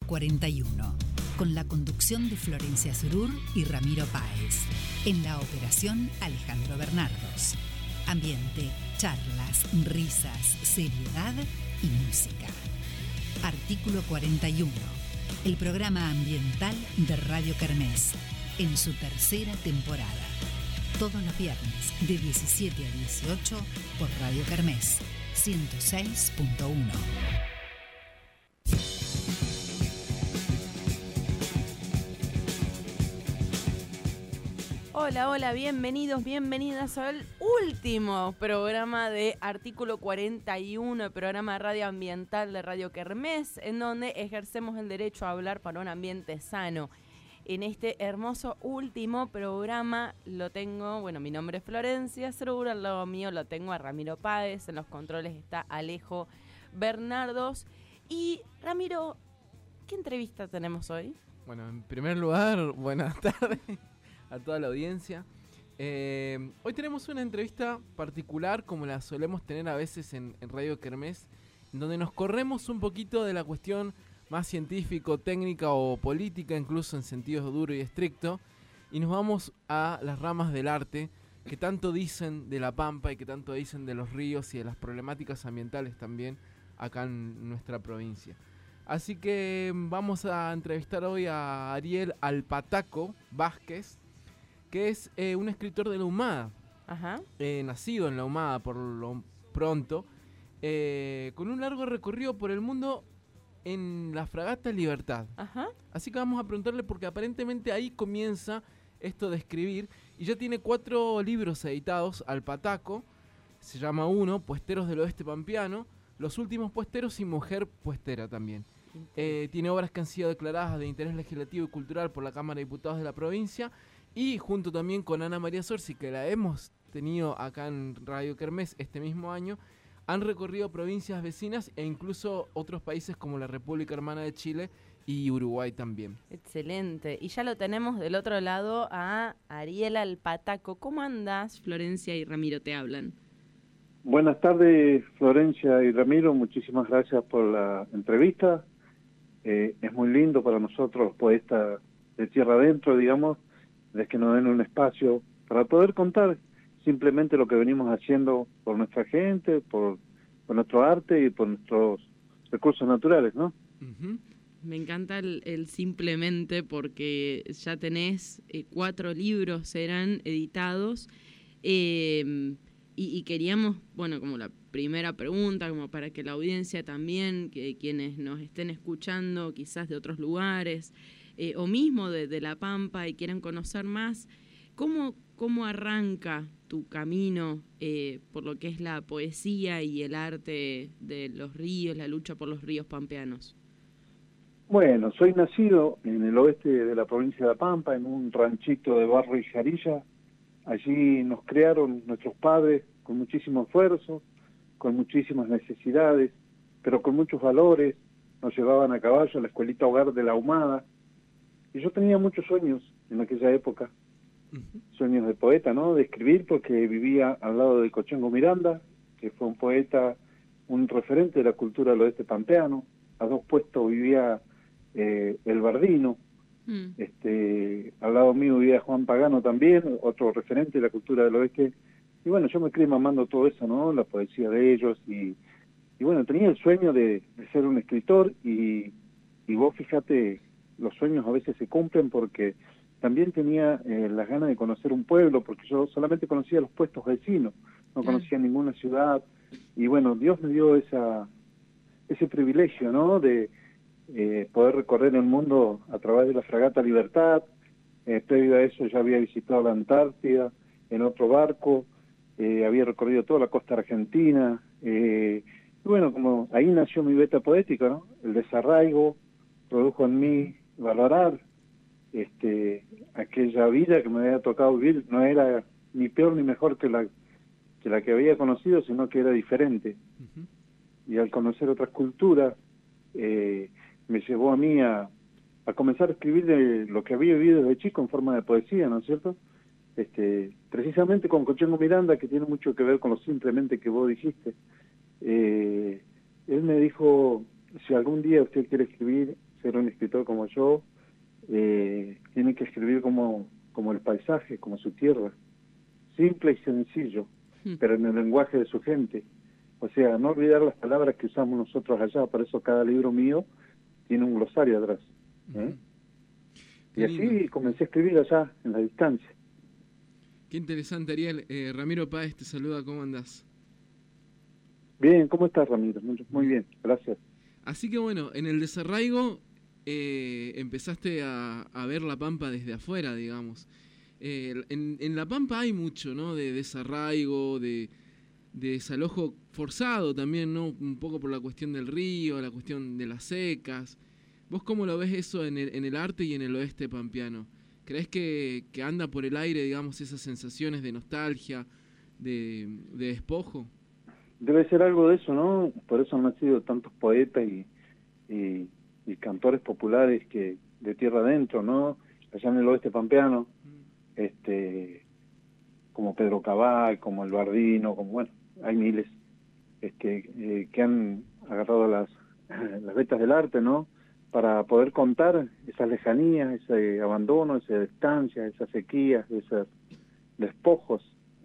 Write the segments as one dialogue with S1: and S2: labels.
S1: 41, con la conducción de Florencia Surur y Ramiro Páez. En la operación, Alejandro Bernardos. Ambiente, charlas, risas, seriedad y música. Artículo 41, el programa ambiental de Radio Kermés, en su tercera temporada. Todos los viernes de 17 a 18 por Radio Kermés 106.1.
S2: Hola, bienvenidos, bienvenidas al último programa de Artículo 41, programa radioambiental de Radio Kermés, en donde ejercemos el derecho a hablar para un ambiente sano. En este hermoso último programa lo tengo, mi nombre es Florencia Surur, al lado mío lo tengo a Ramiro Páez, en los controles está Alejo Bernardos. Y Ramiro, ¿qué entrevista tenemos hoy?
S3: Bueno, en primer lugar, buenas tardes a toda la audiencia. Hoy tenemos una entrevista particular, como la solemos tener a veces en Radio Kermés, en donde nos corremos un poquito de la cuestión más científico, técnica o política, incluso en sentido duro y estricto, y nos vamos a las ramas del arte, que tanto dicen de la Pampa y que tanto dicen de los ríos y de las problemáticas ambientales también acá en nuestra provincia. Así que vamos a entrevistar hoy a Ariel Alpataco Vázquez, que es un escritor de la Humada.
S2: Ajá.
S3: Nacido en la Humada por lo pronto, con un largo recorrido por el mundo en la fragata Libertad.
S2: Ajá.
S3: Así que vamos a preguntarle, porque aparentemente ahí comienza esto de escribir, y ya tiene 4 libros editados. Alpataco se llama uno, Puesteros del Oeste Pampeano, Los Últimos Puesteros y Mujer Puestera también. Tiene obras que han sido declaradas de interés legislativo y cultural por la Cámara de Diputados de la provincia, y junto también con Ana María Sorsi, que la hemos tenido acá en Radio Kermés este mismo año, han recorrido provincias vecinas e incluso otros países como la República Hermana de Chile y Uruguay también.
S2: Excelente. Y ya lo tenemos del otro lado a Ariel Alpataco. ¿Cómo andás? Florencia y Ramiro te hablan.
S4: Buenas tardes, Florencia y Ramiro. Muchísimas gracias por la entrevista. Es muy lindo para nosotros, poetas de tierra adentro, digamos, de que nos den un espacio para poder contar simplemente lo que venimos haciendo por nuestra gente, por nuestro arte y por nuestros recursos naturales, ¿no?
S2: Uh-huh. Me encanta el simplemente, porque ya tenés 4 libros, eran editados, y queríamos, como la primera pregunta, como para que la audiencia también, que quienes nos estén escuchando quizás de otros lugares, o mismo de La Pampa y quieran conocer más, ¿cómo arranca tu camino por lo que es la poesía y el arte de los ríos, la lucha por los ríos pampeanos?
S4: Bueno, soy nacido en el oeste de la provincia de La Pampa, en un ranchito de Barro y Jarilla. Allí nos criaron nuestros padres con muchísimo esfuerzo, con muchísimas necesidades, pero con muchos valores. Nos llevaban a caballo a la escuelita hogar de la Humada. Y yo tenía muchos sueños en aquella época. Sueños de poeta, ¿no? De escribir, porque vivía al lado de Cochengo Miranda, que fue un poeta, un referente de la cultura del oeste pampeano. A 2 puestos vivía el Bardino. Al lado mío vivía Juan Pagano también, otro referente de la cultura del oeste. Y bueno, yo me crié mamando todo eso, ¿no? La poesía de ellos, y tenía el sueño de ser un escritor, y vos fíjate, los sueños a veces se cumplen, porque también tenía las ganas de conocer un pueblo, porque yo solamente conocía los puestos vecinos, no conocía ninguna ciudad, y bueno, Dios me dio ese privilegio, ¿no? De poder recorrer el mundo a través de la fragata Libertad. Previo a eso ya había visitado la Antártida en otro barco, había recorrido toda la costa argentina, y bueno, como ahí nació mi beta poética, ¿no? El desarraigo produjo en mí valorar aquella vida que me había tocado vivir. No era ni peor ni mejor que la que había conocido, sino que era diferente. Uh-huh. Y al conocer otras culturas, me llevó a mí a comenzar a escribir de lo que había vivido desde chico en forma de poesía, ¿no es cierto? Precisamente con Cochengo Miranda, que tiene mucho que ver con lo simplemente que vos dijiste. Él me dijo, si algún día usted quiere escribir, ser un escritor como yo, tiene que escribir como el paisaje, como su tierra, simple y sencillo, pero en el lenguaje de su gente. O sea, no olvidar las palabras que usamos nosotros allá, por eso cada libro mío tiene un glosario atrás. Y así comencé a escribir allá, en la distancia.
S3: Qué interesante, Ariel. Ramiro Páez te saluda, ¿cómo andás?
S4: Bien, ¿cómo estás, Ramiro? Muy bien, gracias.
S3: Así que bueno, en el desarraigo empezaste a ver La Pampa desde afuera, digamos. En La Pampa hay mucho, ¿no? De desarraigo, de desalojo forzado también, ¿no? Un poco por la cuestión del río, la cuestión de las secas. ¿Vos cómo lo ves eso en el arte y en el oeste pampeano? ¿Crees que anda por el aire, digamos, esas sensaciones de nostalgia, de despojo?
S4: Debe ser algo de eso, ¿no? Por eso han nacido tantos poetas y cantores populares que de tierra adentro, ¿no? Allá en el oeste pampeano, como Pedro Cabal, como El Bardino, como bueno, hay miles que han agarrado las vetas del arte, ¿no? Para poder contar esas lejanías, ese abandono, esa distancia, esas sequías, esos despojos.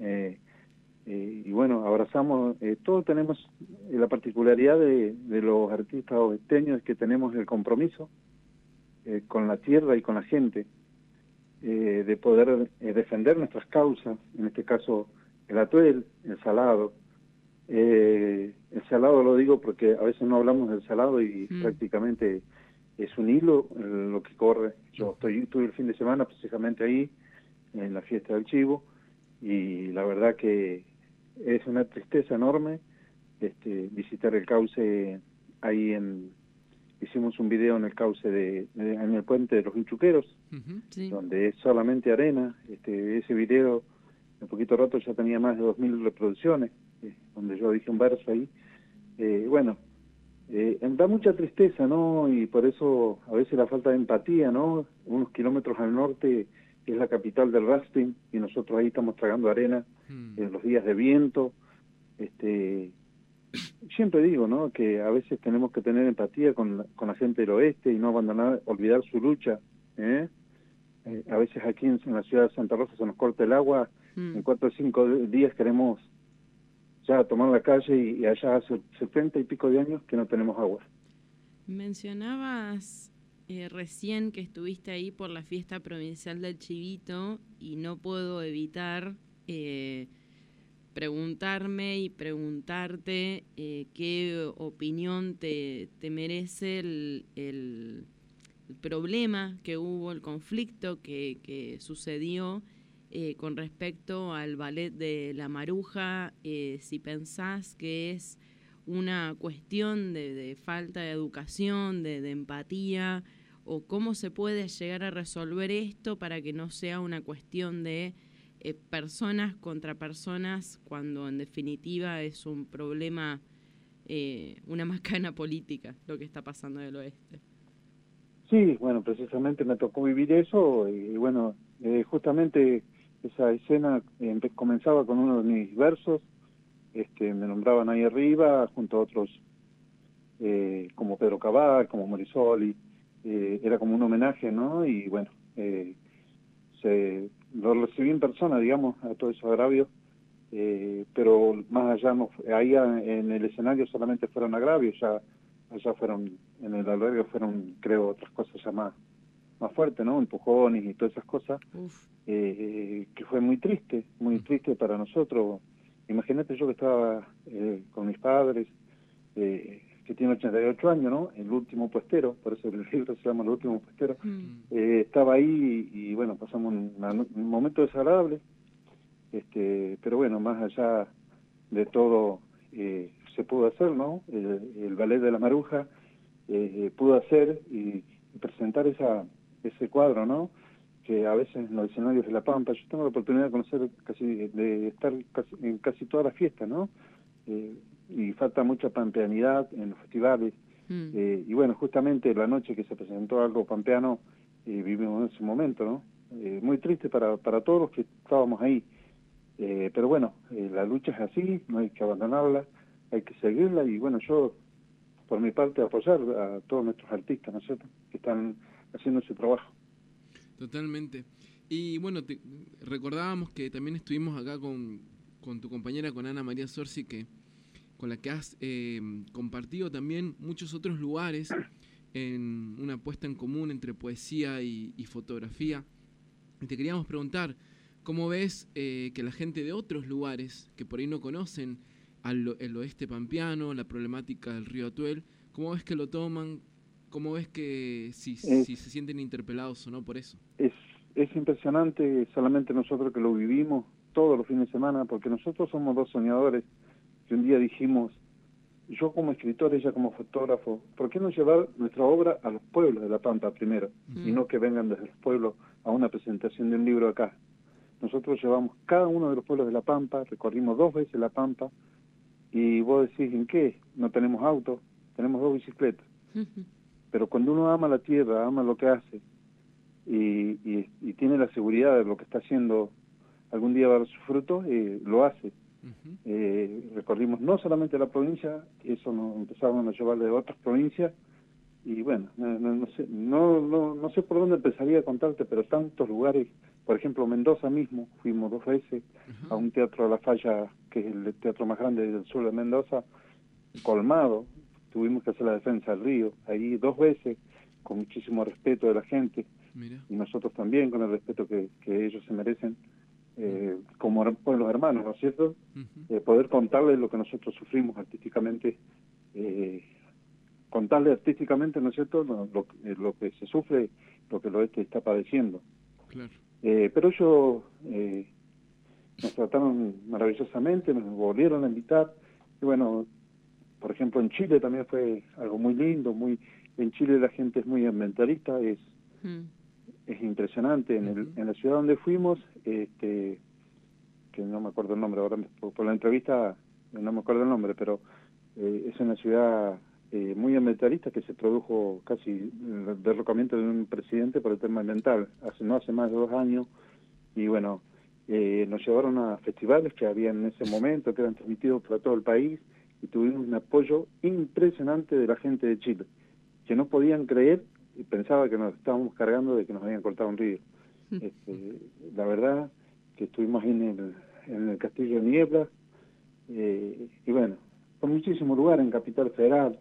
S4: Y bueno, abrazamos, todos tenemos la particularidad de los artistas oesteños, que tenemos el compromiso con la tierra y con la gente, de poder defender nuestras causas, en este caso el atuel, el salado. El salado lo digo porque a veces no hablamos del salado y prácticamente es un hilo lo que corre. Yo estuve el fin de semana precisamente ahí, en la fiesta del chivo, y la verdad que es una tristeza enorme visitar el cauce ahí hicimos un video en el cauce en el puente de los Hinchuqueros,
S2: Sí.
S4: donde es solamente arena. Ese video en poquito rato ya tenía más de 2000 reproducciones, donde yo dije un verso ahí. Da mucha tristeza, ¿no? Y por eso a veces la falta de empatía, ¿no? Unos kilómetros al norte es la capital del rafting y nosotros ahí estamos tragando arena en los días de viento. Siempre digo, ¿no? Que a veces tenemos que tener empatía con la gente del oeste y no olvidar su lucha. A veces aquí en la ciudad de Santa Rosa se nos corta el agua, en 4 o 5 días queremos ya tomar la calle y allá hace 70 y pico de años que no tenemos agua.
S5: Mencionabas recién que estuviste ahí por la fiesta provincial del Chivito y no puedo evitar preguntarme y preguntarte qué opinión te merece el problema que hubo, el conflicto que sucedió con respecto al ballet de La Maruja, si pensás que es una cuestión de falta de educación, de empatía, o cómo se puede llegar a resolver esto para que no sea una cuestión de personas contra personas, cuando en definitiva es un problema, una macana política, lo que está pasando en el oeste.
S4: Sí, bueno, precisamente me tocó vivir eso y bueno, justamente esa escena comenzaba con uno de mis versos, me nombraban ahí arriba junto a otros como Pedro Cabal, como Morisoli, era como un homenaje, ¿no? Y bueno, lo recibí en persona, digamos, a todos esos agravios, pero más allá, ahí en el escenario solamente fueron agravios, ya allá fueron, en el albergue fueron, creo, otras cosas ya más fuertes, ¿no? Empujones y todas esas cosas, que fue muy triste para nosotros. Imagínate yo que estaba con mis padres, que tiene 88 años, ¿no? El último puestero, por eso el libro se llama El último puestero. Estaba ahí y bueno, pasamos un momento desagradable, pero bueno, más allá de todo, se pudo hacer, ¿no? El ballet de La Maruja pudo hacer y presentar ese cuadro, ¿no? Que a veces en los escenarios de La Pampa, yo tengo la oportunidad de conocer de estar en casi todas las fiestas, ¿no? Y falta mucha pampeanidad en los festivales. Y bueno, justamente la noche que se presentó algo pampeano, vivimos ese momento, ¿no? Muy triste para todos los que estábamos ahí. Pero bueno, la lucha es así, no hay que abandonarla, hay que seguirla y bueno, yo por mi parte, apoyar a todos nuestros artistas, ¿no es cierto?, que están haciendo ese trabajo.
S3: Totalmente. Y bueno, recordábamos que también estuvimos acá con tu compañera, con Ana María Sorsi, con la que has compartido también muchos otros lugares en una puesta en común entre poesía y fotografía. Y te queríamos preguntar, ¿cómo ves que la gente de otros lugares que por ahí no conocen el oeste pampeano, la problemática del río Atuel, cómo ves que lo toman? ¿Cómo ves que si se sienten interpelados o no por eso?
S4: Es impresionante, solamente nosotros que lo vivimos todos los fines de semana, porque nosotros somos dos soñadores que un día dijimos, yo como escritor, ella como fotógrafo, ¿por qué no llevar nuestra obra a los pueblos de La Pampa primero? Y no que vengan desde los pueblos a una presentación de un libro acá. Nosotros llevamos cada uno de los pueblos de La Pampa, recorrimos 2 veces La Pampa, y vos decís, ¿en qué? No tenemos auto, tenemos 2 bicicletas. Pero cuando uno ama la tierra, ama lo que hace, y tiene la seguridad de lo que está haciendo, algún día va a dar su fruto, lo hace. Recorrimos no solamente la provincia, eso nos empezaron a llevar de otras provincias, y bueno, no sé por dónde empezaría a contarte, pero tantos lugares. Por ejemplo, Mendoza mismo, fuimos 2 veces a un teatro a La Falla, que es el teatro más grande del sur de Mendoza, colmado. Tuvimos que hacer la defensa del río, ahí 2 veces, con muchísimo respeto de la gente. Mira. Y nosotros también, con el respeto que ellos se merecen, como pueblos hermanos, ¿no es cierto? Poder contarles lo que nosotros sufrimos artísticamente, contarle artísticamente, ¿no es cierto?, lo que se sufre, lo que el oeste está padeciendo.
S3: Claro.
S4: Pero ellos nos trataron maravillosamente, nos volvieron a invitar, y bueno, por ejemplo, en Chile también fue algo muy lindo, en Chile la gente es muy ambientalista, es impresionante. En la ciudad donde fuimos, que no me acuerdo el nombre ahora, por la entrevista no me acuerdo el nombre, pero es una ciudad muy ambientalista, que se produjo casi el derrocamiento de un presidente por el tema ambiental, no hace más de 2 años, y bueno, nos llevaron a festivales que había en ese momento, que eran transmitidos por todo el país, y tuvimos un apoyo impresionante de la gente de Chile, que no podían creer y pensaba que nos estábamos cargando de que nos habían cortado un río. La verdad que estuvimos ahí en el Castillo de Niebla, y bueno, por muchísimos lugares, en Capital Federal,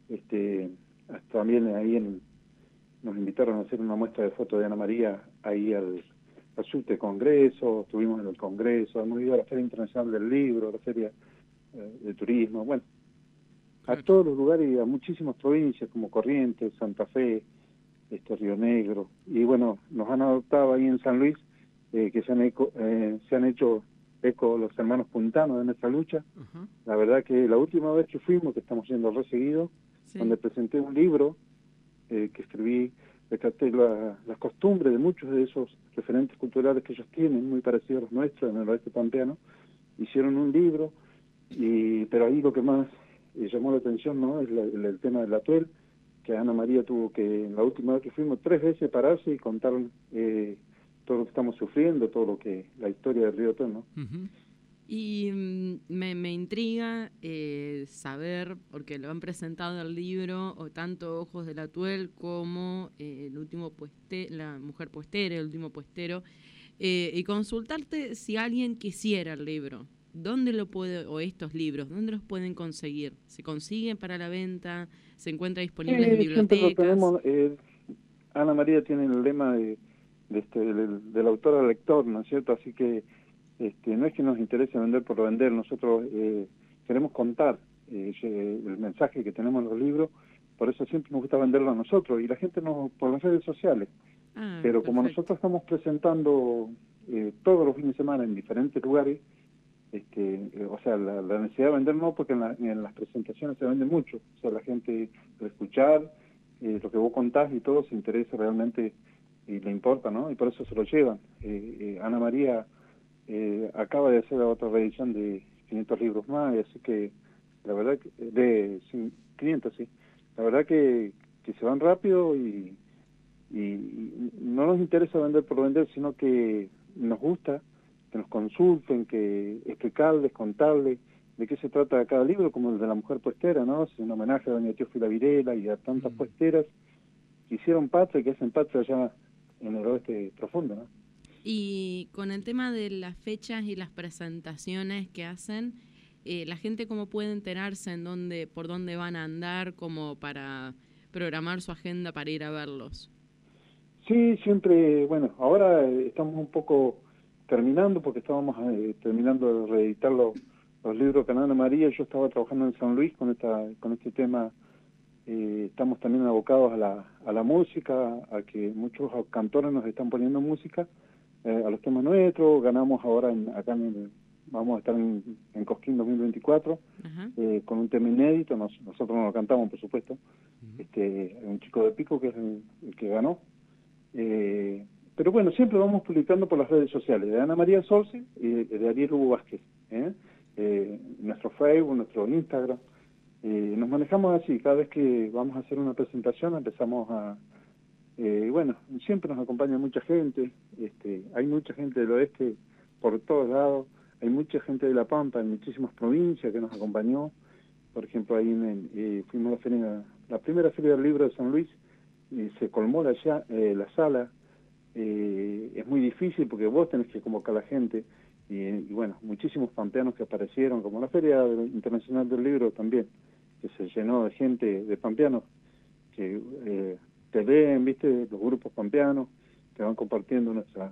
S4: hasta también ahí nos invitaron a hacer una muestra de fotos de Ana María ahí al subte Congreso, estuvimos en el Congreso, hemos ido a la Feria Internacional del Libro, a la Feria de Turismo, bueno, a todos los lugares y a muchísimas provincias como Corrientes, Santa Fe, Río Negro, y bueno, nos han adoptado ahí en San Luis, que se han hecho eco los hermanos puntanos de nuestra lucha. La verdad que la última vez que fuimos, que estamos yendo re seguido, donde presenté un libro que escribí, rescaté las costumbres de muchos de esos referentes culturales que ellos tienen, muy parecidos a los nuestros en el oeste pampeano. Hicieron un libro, pero ahí lo que más llamó la atención, ¿no?, es el tema del Atuel, que Ana María tuvo que, la última vez que fuimos, 3 veces pararse y contar todo lo que estamos sufriendo, la historia del río Atuel, ¿no?
S5: Y me intriga saber, porque lo han presentado el libro, o tanto Ojos del Atuel como el último la mujer puestera, el último puestero, y consultarte si alguien quisiera el libro. ¿Dónde lo puede, o estos libros, dónde los pueden conseguir? ¿Se consiguen para la venta? ¿Se encuentra disponibles en bibliotecas?
S4: Lo tenemos, Ana María tiene el lema del autor al lector, ¿no es cierto? Así que no es que nos interese vender por vender, nosotros queremos contar el mensaje que tenemos en los libros, por eso siempre nos gusta venderlo a nosotros, y la gente por las redes sociales. Pero perfecto. Como nosotros estamos presentando todos los fines de semana en diferentes lugares, o sea, la necesidad de vender no, porque en las presentaciones se vende mucho, o sea, la gente de escuchar lo que vos contás y todo se interesa realmente y le importa, ¿no? Y por eso se lo llevan. Ana María acaba de hacer otra reedición de 500 libros más, y así que la verdad que, de 500, sí, la verdad que se van rápido y no nos interesa vender por vender, sino que nos gusta que nos consulten, que explicarles, contarles, de qué se trata cada libro, como el de la mujer puestera, ¿no? Es un homenaje a doña Teófila Virela y a tantas puesteras que hicieron patria y que hacen patria allá en el oeste profundo, ¿no?
S5: Y con el tema de las fechas y las presentaciones que hacen, la gente cómo puede enterarse por dónde van a andar, como para programar su agenda para ir a verlos.
S4: Sí, siempre, bueno, ahora estamos un poco terminando, porque estábamos terminando de reeditar los libros Canal de María. Yo estaba trabajando en San Luis con este tema. Estamos también abocados a la música, a que muchos cantores nos están poniendo música a los temas nuestros. Ganamos ahora vamos a estar en Cosquín 2024 con un tema inédito. Nosotros no lo cantamos, por supuesto. Un chico de Pico que es el que ganó. Pero bueno, siempre vamos publicando por las redes sociales de Ana María Solsi y de Ariel Hugo Vázquez, nuestro Facebook, nuestro Instagram. Nos manejamos así. Cada vez que vamos a hacer una presentación empezamos bueno, siempre nos acompaña mucha gente. Hay mucha gente del oeste por todos lados, hay mucha gente de La Pampa, en muchísimas provincias que nos acompañó. Por ejemplo, ahí fuimos a la primera feria del libro de San Luis, y se colmó la sala. Es muy difícil porque vos tenés que convocar a la gente, y bueno, muchísimos pampeanos que aparecieron, como la Feria Internacional del Libro también, que se llenó de gente, de pampeanos, que te ven, viste, los grupos pampeanos, que van compartiendo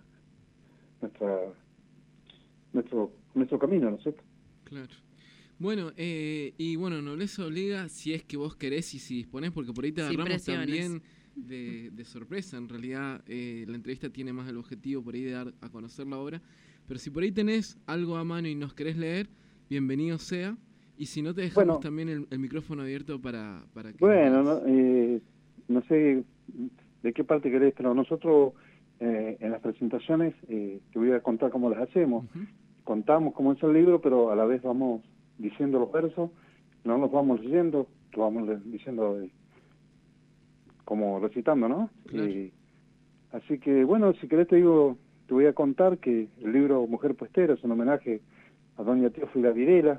S4: nuestro camino, ¿no es cierto?
S3: Claro. Bueno, y bueno, Nobleza Obliga, si es que vos querés y si disponés, porque por ahí te agarramos también de sorpresa. En realidad, la entrevista tiene más el objetivo por ahí de dar a conocer la obra. Pero si por ahí tenés algo a mano y nos querés leer, bienvenido sea. Y si no, te dejamos también el micrófono abierto para que...
S4: Bueno, no sé de qué parte querés, pero nosotros en las presentaciones te voy a contar cómo las hacemos. Contamos cómo es el libro, pero a la vez vamos diciendo los versos, no los vamos leyendo, los vamos diciendo como recitando, ¿no?
S3: Claro.
S4: Así que, bueno, si querés te voy a contar que el libro Mujer Puestera es un homenaje a doña Teófila Virela,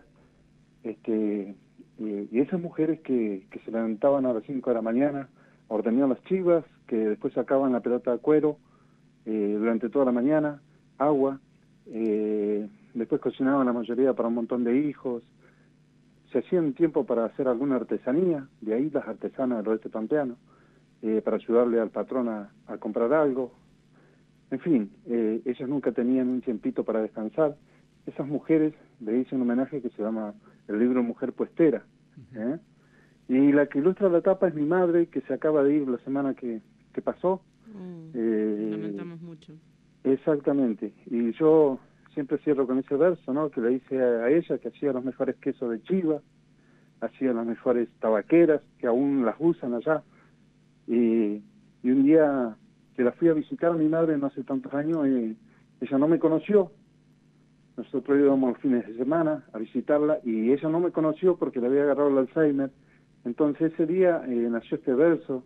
S4: y esas mujeres que se levantaban a las 5 de la mañana, ordeñaban las chivas, que después sacaban la pelota de cuero durante toda la mañana, agua, después cocinaban la mayoría para un montón de hijos, se hacían tiempo para hacer alguna artesanía, de ahí las artesanas del oeste pampeano, para ayudarle al patrón a comprar algo. En fin, ellas nunca tenían un tiempito para descansar. Esas mujeres le hice un homenaje que se llama el libro Mujer Puestera. Y la que ilustra la tapa es mi madre, que se acaba de ir la semana que pasó.
S5: Lamentamos mucho.
S4: Exactamente. Y yo siempre cierro con ese verso, ¿no? Que le hice a ella, que hacía los mejores quesos de chiva, hacía las mejores tabaqueras, que aún las usan allá. Y un día que la fui a visitar a mi madre no hace tantos años, ella no me conoció. Nosotros íbamos los fines de semana a visitarla y ella no me conoció porque le había agarrado el Alzheimer. Entonces ese día nació este verso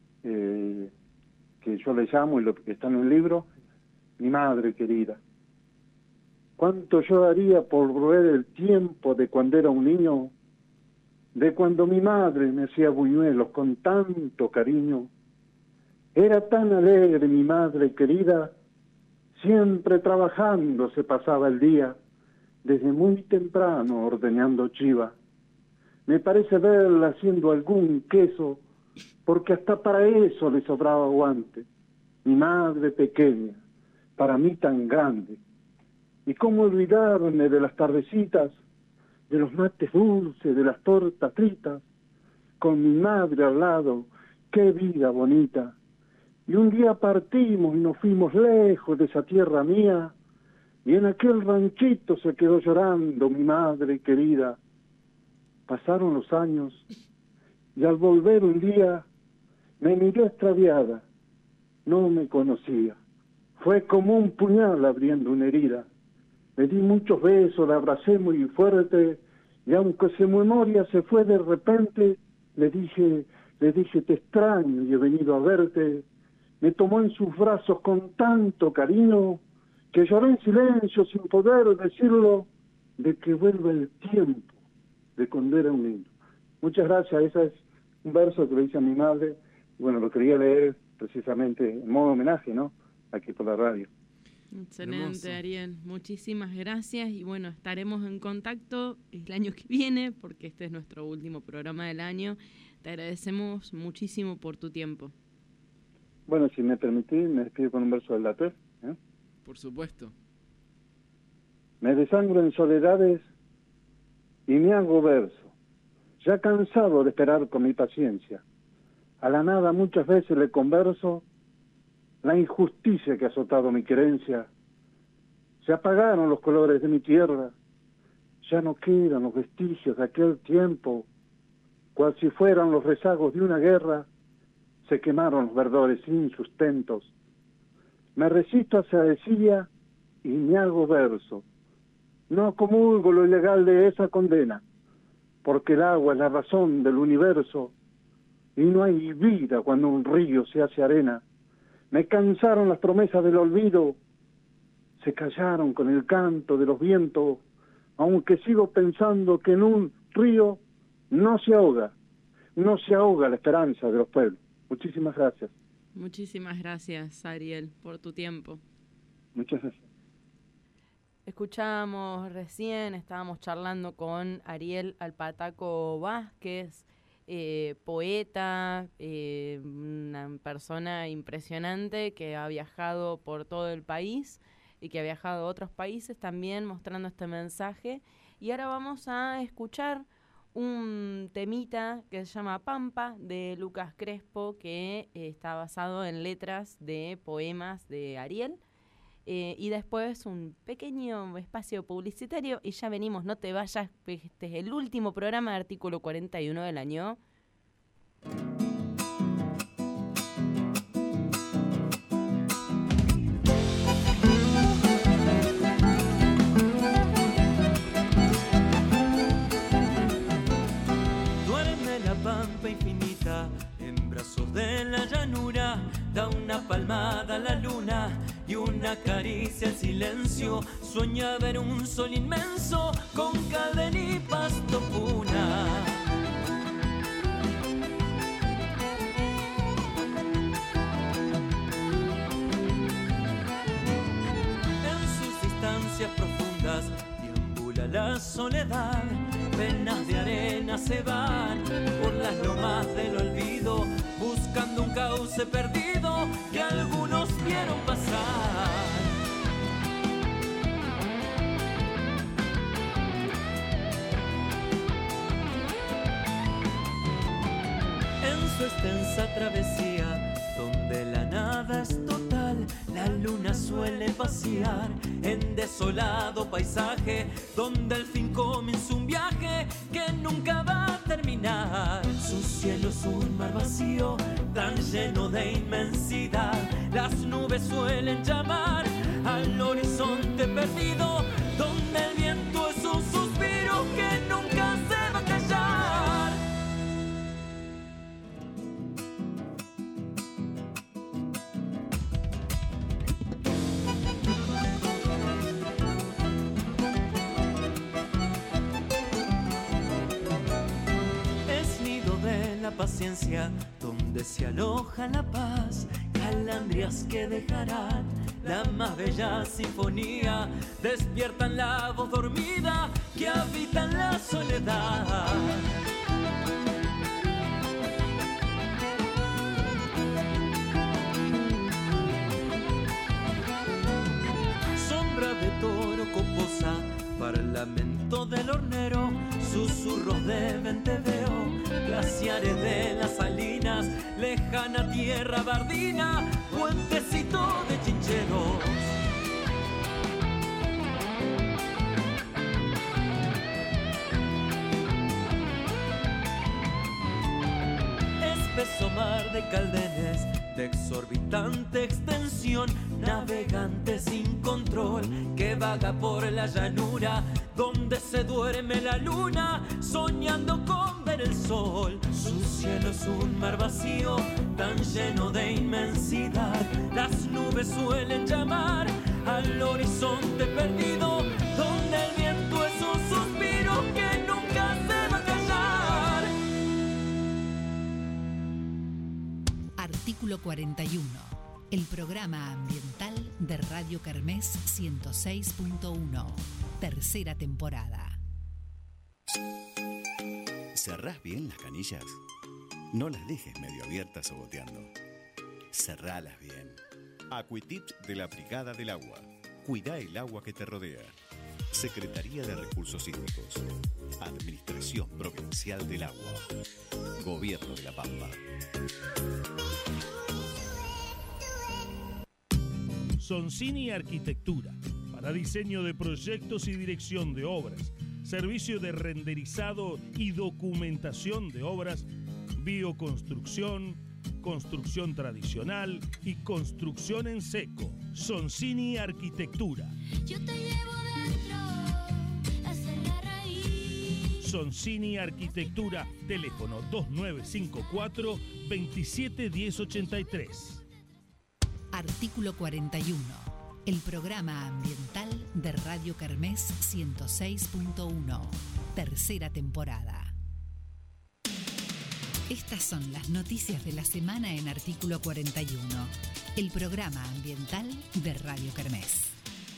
S4: que yo le llamo, y lo que está en el libro, mi madre querida. ¿Cuánto yo daría por volver el tiempo de cuando era un niño, de cuando mi madre me hacía buñuelos con tanto cariño? Era tan alegre mi madre querida, siempre trabajando se pasaba el día, desde muy temprano ordeñando chiva. Me parece verla haciendo algún queso, porque hasta para eso le sobraba aguante. Mi madre pequeña, para mí tan grande. Y cómo olvidarme de las tardecitas, de los mates dulces, de las tortas fritas, con mi madre al lado, qué vida bonita. Y un día partimos y nos fuimos lejos de esa tierra mía, y en aquel ranchito se quedó llorando mi madre querida. Pasaron los años, y al volver un día, me miró extraviada, no me conocía. Fue como un puñal abriendo una herida. Le di muchos besos, la abracé muy fuerte, y aunque su memoria se fue de repente, le dije, te extraño y he venido a verte. Me tomó en sus brazos con tanto cariño, que lloré en silencio sin poder decirlo, de que vuelva el tiempo de cuando era un niño. Muchas gracias. Ese es un verso que le hice a mi madre. Bueno, lo quería leer precisamente en modo homenaje, ¿no? Aquí por la radio.
S5: Excelente,
S3: Hermoso.
S5: Ariel. Muchísimas gracias y bueno, estaremos en contacto el año que viene porque este es nuestro último programa del año. Te agradecemos muchísimo por tu tiempo.
S4: Bueno, si me permitís, me despido con un verso del Later.
S3: Por supuesto.
S4: Me desangro en soledades y me hago verso, ya cansado de esperar con mi paciencia. A la nada muchas veces le converso la injusticia que ha azotado mi querencia. Se apagaron los colores de mi tierra, ya no quedan los vestigios de aquel tiempo, cual si fueran los rezagos de una guerra, se quemaron los verdores sin sustentos. Me resisto hacia desidia y me hago verso. No comulgo lo ilegal de esa condena, porque el agua es la razón del universo, y no hay vida cuando un río se hace arena. Me cansaron las promesas del olvido, se callaron con el canto de los vientos, aunque sigo pensando que en un río no se ahoga la esperanza de los pueblos. Muchísimas gracias.
S5: Muchísimas gracias, Ariel, por tu tiempo.
S4: Muchas gracias.
S2: Escuchábamos recién, estábamos charlando con Ariel Alpataco Vázquez, poeta, una persona impresionante que ha viajado por todo el país y que ha viajado a otros países también mostrando este mensaje. Y ahora vamos a escuchar un temita que se llama Pampa de Lucas Crespo, que está basado en letras de poemas de Ariel. Y después un pequeño espacio publicitario y ya venimos, no te vayas, este es el último programa de Artículo 41 del año.
S6: Duerme la pampa infinita en brazos de la llanura, da una palmada a la luna y una caricia al silencio, sueña ver un sol inmenso con cadena y pasto puna. En sus instancias profundas deambula la soledad, penas de arena se van por las lomas del olvido, buscando un cauce perdido que algunos vieron pasar. En su extensa travesía, donde la nada es total, la luna suele pasear en desolado paisaje, donde al fin comienza un viaje que nunca va a terminar. Su cielo es un mar vacío, tan lleno de inmensidad, las nubes suelen llamar al horizonte perdido, donde el viento es un suspiro que nunca se va a callar. Es nido de la paciencia, donde se aloja la paz, calandrias que dejarán la más bella sinfonía, despiertan la voz dormida que habita en la soledad. Sombra de toro coposa, parlamento del hornero, susurros de venteveo, glaciares de las salinas, lejana tierra bardina, puentecito de chincheros. Espeso mar de caldenes, de exorbitante extensión, navegante sin control, que vaga por la llanura, donde se duerme la luna, soñando con ver el sol. Su cielo es un mar vacío, tan lleno de inmensidad, las nubes suelen llamar al horizonte perdido, donde el viento es un
S1: Artículo 41. El programa ambiental de Radio Kermés 106.1. Tercera temporada.
S7: ¿Cerrás bien las canillas? No las dejes medio abiertas o goteando. Cerralas bien. Aquitips de la Brigada del Agua. Cuida el agua que te rodea. Secretaría de Recursos Hídricos. Administración Provincial del Agua. Gobierno de La Pampa.
S8: Soncini Arquitectura. Para diseño de proyectos y dirección de obras. Servicio de renderizado y documentación de obras. Bioconstrucción, construcción tradicional y construcción en seco. Soncini Arquitectura.
S9: Yo te llevo dentro, hacia la raíz.
S8: Soncini Arquitectura, teléfono 2954-271083.
S1: Artículo 41. El programa ambiental de Radio Kermés 106.1. Tercera temporada. Estas son las noticias de la semana en Artículo 41. El programa ambiental de Radio Kermés.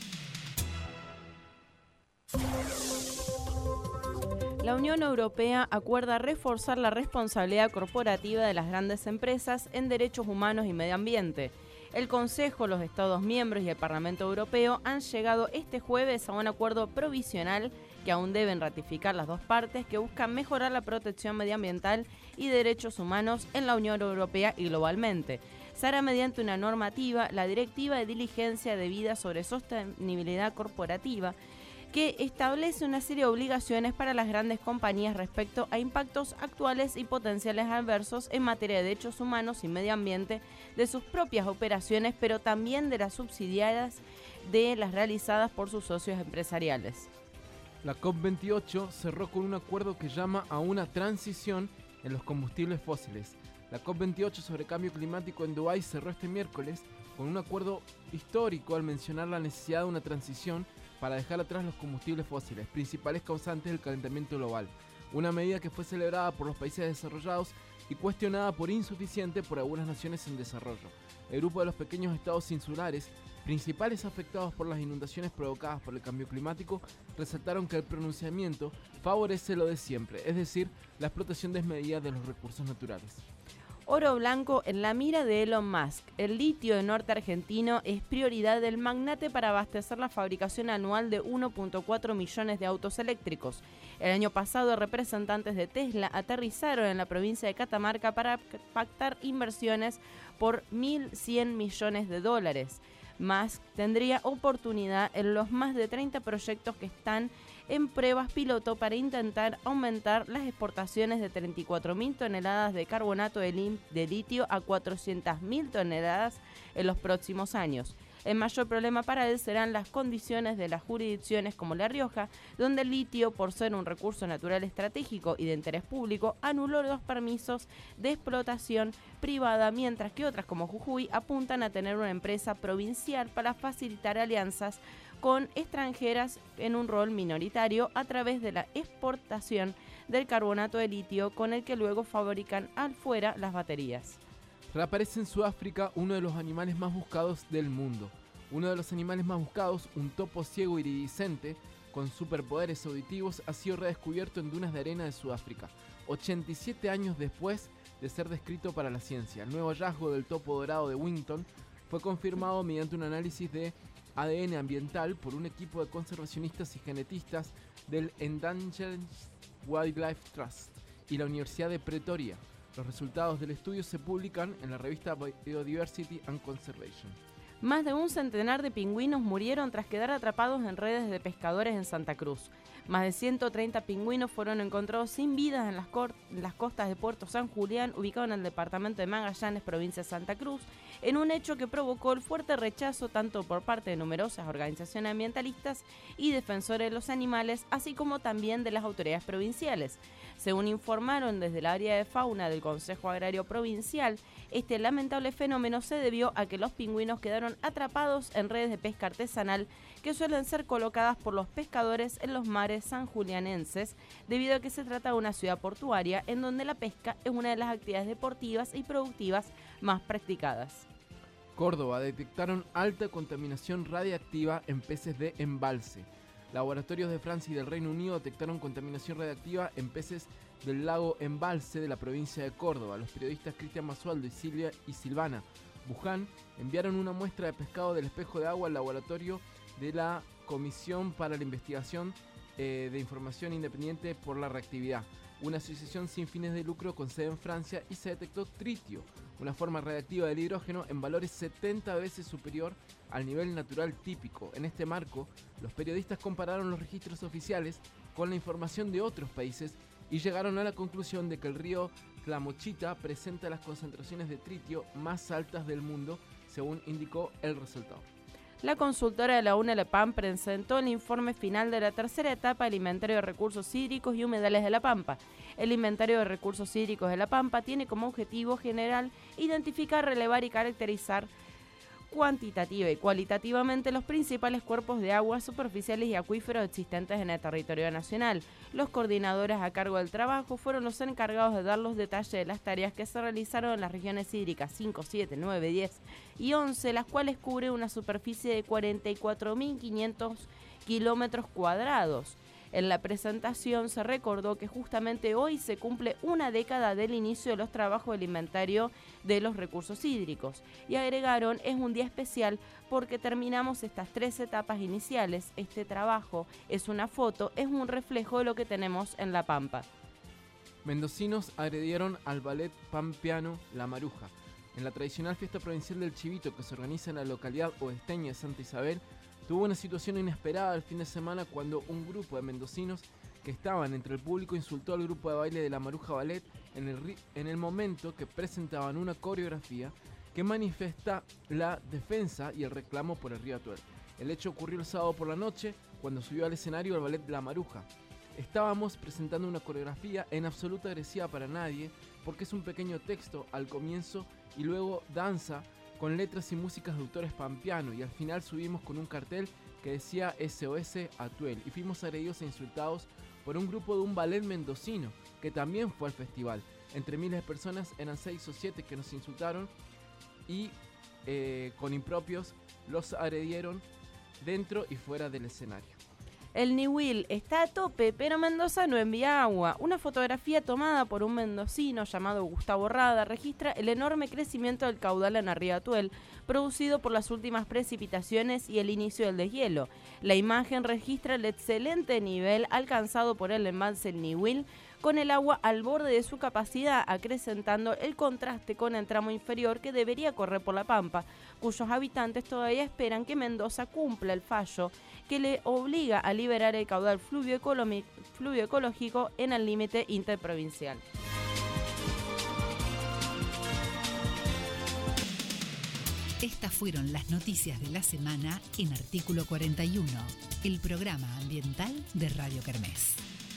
S2: La Unión Europea acuerda reforzar la responsabilidad corporativa de las grandes empresas en derechos humanos y medio ambiente. El Consejo, los Estados miembros y el Parlamento Europeo han llegado este jueves a un acuerdo provisional que aún deben ratificar las dos partes, que buscan mejorar la protección medioambiental y derechos humanos en la Unión Europea y globalmente. Se hará mediante una normativa, la Directiva de Diligencia Debida sobre Sostenibilidad Corporativa, que establece una serie de obligaciones para las grandes compañías respecto a impactos actuales y potenciales adversos en materia de derechos humanos y medio ambiente de sus propias operaciones, pero también de las subsidiarias de las realizadas por sus socios empresariales.
S3: La COP28 cerró con un acuerdo que llama a una transición en los combustibles fósiles. La COP28 sobre cambio climático en Dubái cerró este miércoles con un acuerdo histórico al mencionar la necesidad de una transición para dejar atrás los combustibles fósiles, principales causantes del calentamiento global. Una medida que fue celebrada por los países desarrollados y cuestionada por insuficiente por algunas naciones en desarrollo. El grupo de los pequeños estados insulares, principales afectados por las inundaciones provocadas por el cambio climático, resaltaron que el pronunciamiento favorece lo de siempre, es decir, la explotación desmedida de los recursos naturales.
S2: Oro blanco en la mira de Elon Musk. El litio del norte argentino es prioridad del magnate para abastecer la fabricación anual de 1.4 millones de autos eléctricos. El año pasado, representantes de Tesla aterrizaron en la provincia de Catamarca para pactar inversiones por 1.100 millones de dólares. Musk tendría oportunidad en los más de 30 proyectos que están en pruebas piloto para intentar aumentar las exportaciones de 34.000 toneladas de carbonato de litio a 400.000 toneladas en los próximos años. El mayor problema para él serán las condiciones de las jurisdicciones como La Rioja, donde el litio, por ser un recurso natural estratégico y de interés público, anuló los permisos de explotación privada, mientras que otras como Jujuy apuntan a tener una empresa provincial para facilitar alianzas con extranjeras en un rol minoritario a través de la exportación del carbonato de litio, con el que luego fabrican afuera las baterías.
S3: Reaparece en Sudáfrica uno de los animales más buscados del mundo. Uno de los animales más buscados, un topo ciego iridiscente con superpoderes auditivos, ha sido redescubierto en dunas de arena de Sudáfrica, 87 años después de ser descrito para la ciencia. El nuevo hallazgo del topo dorado de Winton fue confirmado mediante un análisis de ADN ambiental por un equipo de conservacionistas y genetistas del Endangered Wildlife Trust y la Universidad de Pretoria. Los resultados del estudio se publican en la revista Biodiversity and Conservation.
S2: Más de un centenar de pingüinos murieron tras quedar atrapados en redes de pescadores en Santa Cruz. Más de 130 pingüinos fueron encontrados sin vida en las costas de Puerto San Julián, ubicado en el departamento de Magallanes, provincia de Santa Cruz, en un hecho que provocó el fuerte rechazo tanto por parte de numerosas organizaciones ambientalistas y defensores de los animales, así como también de las autoridades provinciales. Según informaron desde el área de fauna del Consejo Agrario Provincial, este lamentable fenómeno se debió a que los pingüinos quedaron atrapados en redes de pesca artesanal que suelen ser colocadas por los pescadores en los mares sanjulianenses, debido a que se trata de una ciudad portuaria en donde la pesca es una de las actividades deportivas y productivas más practicadas.
S3: Córdoba, detectaron alta contaminación radiactiva en peces de embalse. Laboratorios de Francia y del Reino Unido detectaron contaminación radiactiva en peces del lago Embalse de la provincia de Córdoba. Los periodistas Cristian Masualdo y Silvana Buján enviaron una muestra de pescado del espejo de agua al laboratorio de la Comisión para la Investigación de Información Independiente por la Reactividad, una asociación sin fines de lucro con sede en Francia, y se detectó tritio, una forma radiactiva del hidrógeno en valores 70 veces superior al nivel natural típico. En este marco, los periodistas compararon los registros oficiales con la información de otros países y llegaron a la conclusión de que el río Tlamochita presenta las concentraciones de tritio más altas del mundo, según indicó el resultado.
S2: La consultora de la UNELAPAM presentó el informe final de la tercera etapa del Inventario de Recursos Hídricos y Humedales de La Pampa. El Inventario de Recursos Hídricos de La Pampa tiene como objetivo general identificar, relevar y caracterizar cuantitativa y cualitativamente los principales cuerpos de aguas superficiales y acuíferos existentes en el territorio nacional. Los coordinadores a cargo del trabajo fueron los encargados de dar los detalles de las tareas que se realizaron en las regiones hídricas 5, 7, 9, 10 y 11, las cuales cubren una superficie de 44.500 kilómetros cuadrados. En la presentación se recordó que justamente hoy se cumple una década del inicio de los trabajos del inventario de los recursos hídricos y agregaron: es un día especial porque terminamos estas 3 etapas iniciales. Este trabajo es una foto, es un reflejo de lo que tenemos en La Pampa.
S3: Mendocinos agredieron al ballet pampeano La Maruja. En la tradicional fiesta provincial del Chivito que se organiza en la localidad oesteña de Santa Isabel, tuvo una situación inesperada el fin de semana cuando un grupo de mendocinos que estaban entre el público insultó al grupo de baile de La Maruja Ballet en el momento que presentaban una coreografía que manifiesta la defensa y el reclamo por el río Atuel. El hecho ocurrió el sábado por la noche cuando subió al escenario el ballet La Maruja. Estábamos presentando una coreografía en absoluta agresiva para nadie, porque es un pequeño texto al comienzo y luego danza con letras y músicas de autores pampeanos, y al final subimos con un cartel que decía SOS Atuel y fuimos agredidos e insultados por un grupo de un ballet mendocino que también fue al festival. Entre miles de personas eran 6 o 7 que nos insultaron y con impropios los agredieron dentro y fuera del escenario.
S2: El Niwil está a tope, pero Mendoza no envía agua. Una fotografía tomada por un mendocino llamado Gustavo Rada registra el enorme crecimiento del caudal en Río Atuel, producido por las últimas precipitaciones y el inicio del deshielo. La imagen registra el excelente nivel alcanzado por el embalse Niwil, con el agua al borde de su capacidad, acrecentando el contraste con el tramo inferior que debería correr por La Pampa, cuyos habitantes todavía esperan que Mendoza cumpla el fallo que le obliga a liberar el caudal fluvio ecológico en el límite interprovincial.
S1: Estas fueron las noticias de la semana en Artículo 41, el programa ambiental de Radio Kermés.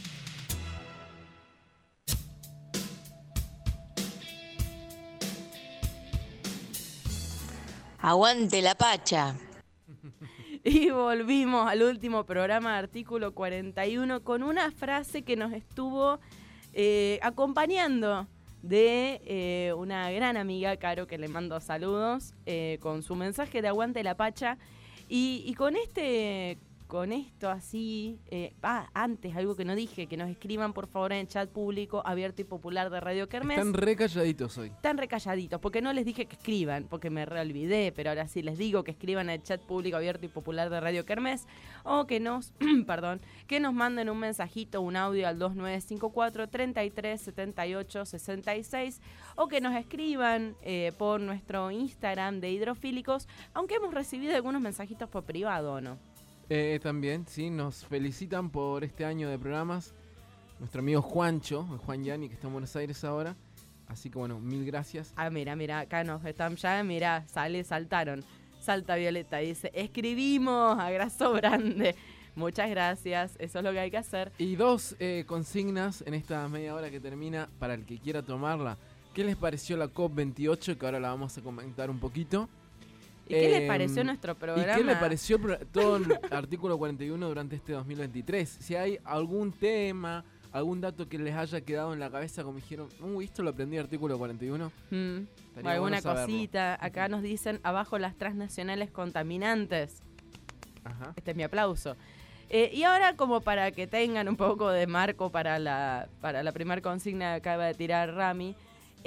S10: Aguante la Pacha.
S2: Y volvimos al último programa de Artículo 41 con una frase que nos estuvo acompañando de una gran amiga, Caro, que le mando saludos, con su mensaje de Aguante la Pacha. Y con esto así, antes algo que no dije, que nos escriban por favor en el chat público abierto y popular de Radio Kermés.
S3: Están re calladitos hoy.
S2: Están re calladitos, porque no les dije que escriban, porque me reolvidé, pero ahora sí les digo que escriban en el chat público abierto y popular de Radio Kermés, o que nos, que nos manden un mensajito, un audio al 2954 33 78 66, o que nos escriban por nuestro Instagram de Hidrofílicos, aunque hemos recibido algunos mensajitos por privado, ¿o no?
S3: También, sí, nos felicitan por este año de programas. Nuestro amigo Juancho, Juan Yani, que está en Buenos Aires ahora. Así que bueno, mil gracias.
S2: Mira, acá nos están ya, saltaron. Salta Violeta, dice, escribimos a Graso Grande. Muchas gracias, eso es lo que hay que hacer.
S3: Y dos consignas en esta media hora que termina para el que quiera tomarla. ¿Qué les pareció la COP28? Que ahora la vamos a comentar un poquito.
S2: ¿Y qué les pareció nuestro programa?
S3: ¿Y qué les pareció todo el artículo 41 durante este 2023? Si hay algún tema, algún dato que les haya quedado en la cabeza, como dijeron, esto lo aprendí artículo 41.
S2: Alguna
S3: bueno
S2: cosita. Acá nos dicen, abajo las transnacionales contaminantes.
S3: Ajá.
S2: Este es mi aplauso. Y ahora, como para que tengan un poco de marco para la primer consigna que acaba de tirar Rami,